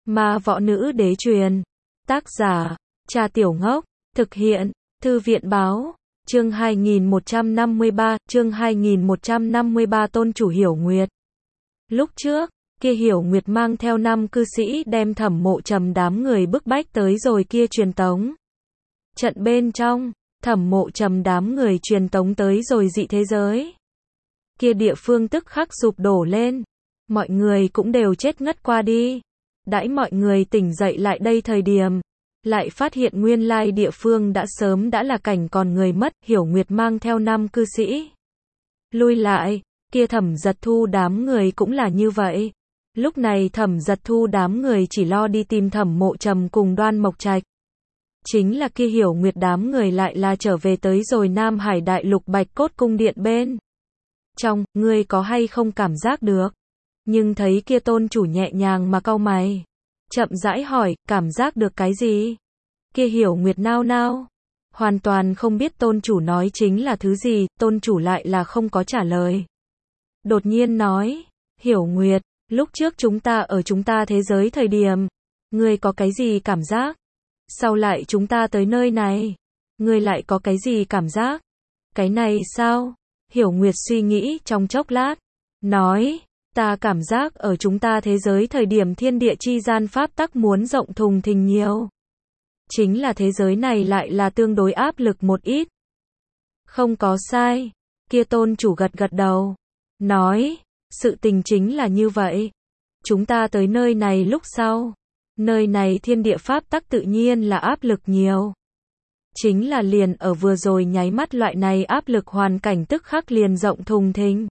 Ma võ nữ đế truyền. Tác giả, Trà Tiểu Ngốc. Thực hiện, Thư viện báo. Chương 2153, tôn chủ Hiểu Nguyệt. Lúc trước, kia Hiểu Nguyệt mang theo 5 cư sĩ đem Thẩm Mộ Trầm đám người bức bách tới rồi kia truyền tống. Trận bên trong, Thẩm Mộ Trầm đám người truyền tống tới rồi dị thế giới. Kia địa phương tức khắc sụp đổ lên. Mọi người cũng đều chết ngất qua đi. Đãi mọi người tỉnh dậy lại đây thời điểm, lại phát hiện nguyên lai địa phương đã sớm đã là cảnh còn người mất. Hiểu Nguyệt mang theo 5 cư sĩ lui lại, kia Thẩm Giật Thu đám người cũng là như vậy. Lúc này Thẩm Giật Thu đám người chỉ lo đi tìm Thẩm Mộ Trầm cùng Đoan Mộc Trạch. Chính là kia Hiểu Nguyệt đám người lại là trở về tới rồi Nam Hải Đại Lục Bạch Cốt Cung điện bên trong. Ngươi có hay không cảm giác được? Nhưng thấy kia tôn chủ nhẹ nhàng mà cau mày, chậm rãi hỏi, cảm giác được cái gì? Kia Hiểu Nguyệt nao nao, hoàn toàn không biết tôn chủ nói chính là thứ gì. Tôn chủ lại là không có trả lời. Đột nhiên nói, Hiểu Nguyệt, lúc trước chúng ta ở chúng ta thế giới thời điểm, ngươi có cái gì cảm giác? Sau lại chúng ta tới nơi này, ngươi lại có cái gì cảm giác? Cái này sao? Hiểu Nguyệt suy nghĩ trong chốc lát, nói, ta cảm giác ở chúng ta thế giới thời điểm thiên địa chi gian pháp tắc muốn rộng thùng thình nhiều. Chính là thế giới này lại là tương đối áp lực một ít. Không có sai. Kia tôn chủ gật gật đầu, nói, sự tình chính là như vậy. Chúng ta tới nơi này lúc sau, nơi này thiên địa pháp tắc tự nhiên là áp lực nhiều. Chính là liền ở vừa rồi nháy mắt loại này áp lực hoàn cảnh tức khắc liền rộng thùng thình.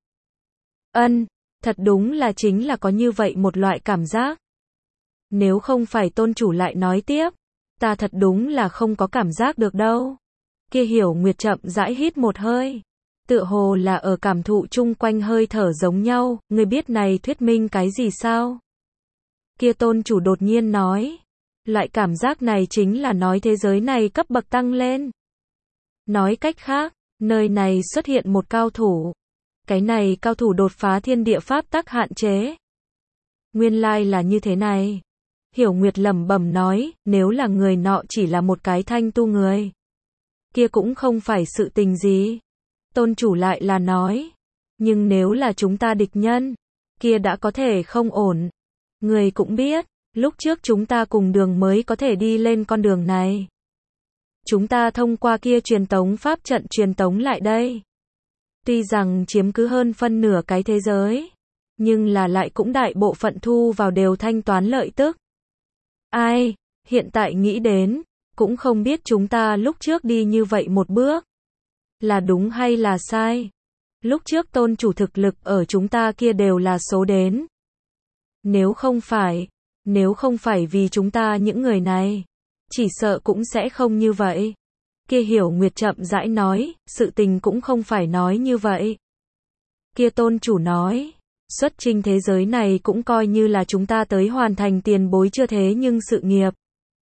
Thật đúng là chính là có như vậy một loại cảm giác. Nếu không phải tôn chủ lại nói tiếp, ta thật đúng là không có cảm giác được đâu. Kia Hiểu Nguyệt chậm rãi hít một hơi, tựa hồ là ở cảm thụ chung quanh hơi thở giống nhau. Ngươi biết này thuyết minh cái gì sao? Kia tôn chủ đột nhiên nói, loại cảm giác này chính là nói thế giới này cấp bậc tăng lên. Nói cách khác, nơi này xuất hiện một cao thủ. Cái này cao thủ đột phá thiên địa pháp tắc hạn chế. Nguyên lai là như thế này. Hiểu Nguyệt lẩm bẩm nói, nếu là người nọ chỉ là một cái thanh tu người, kia cũng không phải sự tình gì. Tôn chủ lại là nói, nhưng nếu là chúng ta địch nhân, kia đã có thể không ổn. Người cũng biết, lúc trước chúng ta cùng đường mới có thể đi lên con đường này. Chúng ta thông qua kia truyền tống pháp trận truyền tống lại đây. Tuy rằng chiếm cứ hơn phân nửa cái thế giới, nhưng là lại cũng đại bộ phận thu vào đều thanh toán lợi tức. Ai, hiện tại nghĩ đến, cũng không biết chúng ta lúc trước đi như vậy một bước, là đúng hay là sai. Lúc trước tôn chủ thực lực ở chúng ta kia đều là số đến. Nếu không phải vì chúng ta những người này, chỉ sợ cũng sẽ không như vậy. Kia Hiểu Nguyệt chậm rãi nói, sự tình cũng không phải nói như vậy. Kia tôn chủ nói, xuất chinh thế giới này cũng coi như là chúng ta tới hoàn thành tiền bối chưa thế nhưng sự nghiệp.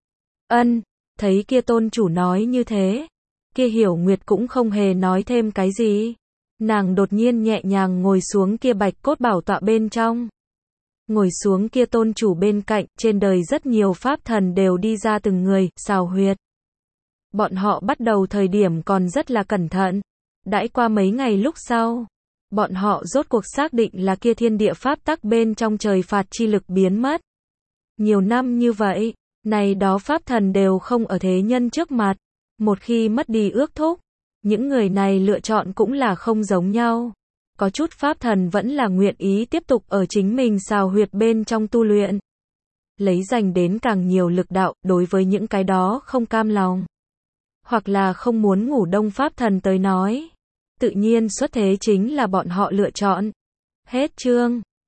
Thấy kia tôn chủ nói như thế, kia Hiểu Nguyệt cũng không hề nói thêm cái gì. Nàng đột nhiên nhẹ nhàng ngồi xuống kia bạch cốt bảo tọa bên trong. Ngồi xuống kia tôn chủ bên cạnh, trên đời rất nhiều pháp thần đều đi ra từng người, xào huyệt. Bọn họ bắt đầu thời điểm còn rất là cẩn thận. Đãi qua mấy ngày lúc sau, bọn họ rốt cuộc xác định là kia thiên địa pháp tắc bên trong trời phạt chi lực biến mất. Nhiều năm như vậy, này đó pháp thần đều không ở thế nhân trước mặt. Một khi mất đi ước thúc, những người này lựa chọn cũng là không giống nhau. Có chút pháp thần vẫn là nguyện ý tiếp tục ở chính mình xào huyệt bên trong tu luyện, lấy dành đến càng nhiều lực đạo. Đối với những cái đó không cam lòng, hoặc là không muốn ngủ đông pháp thần tới nói, tự nhiên xuất thế chính là bọn họ lựa chọn. Hết chương.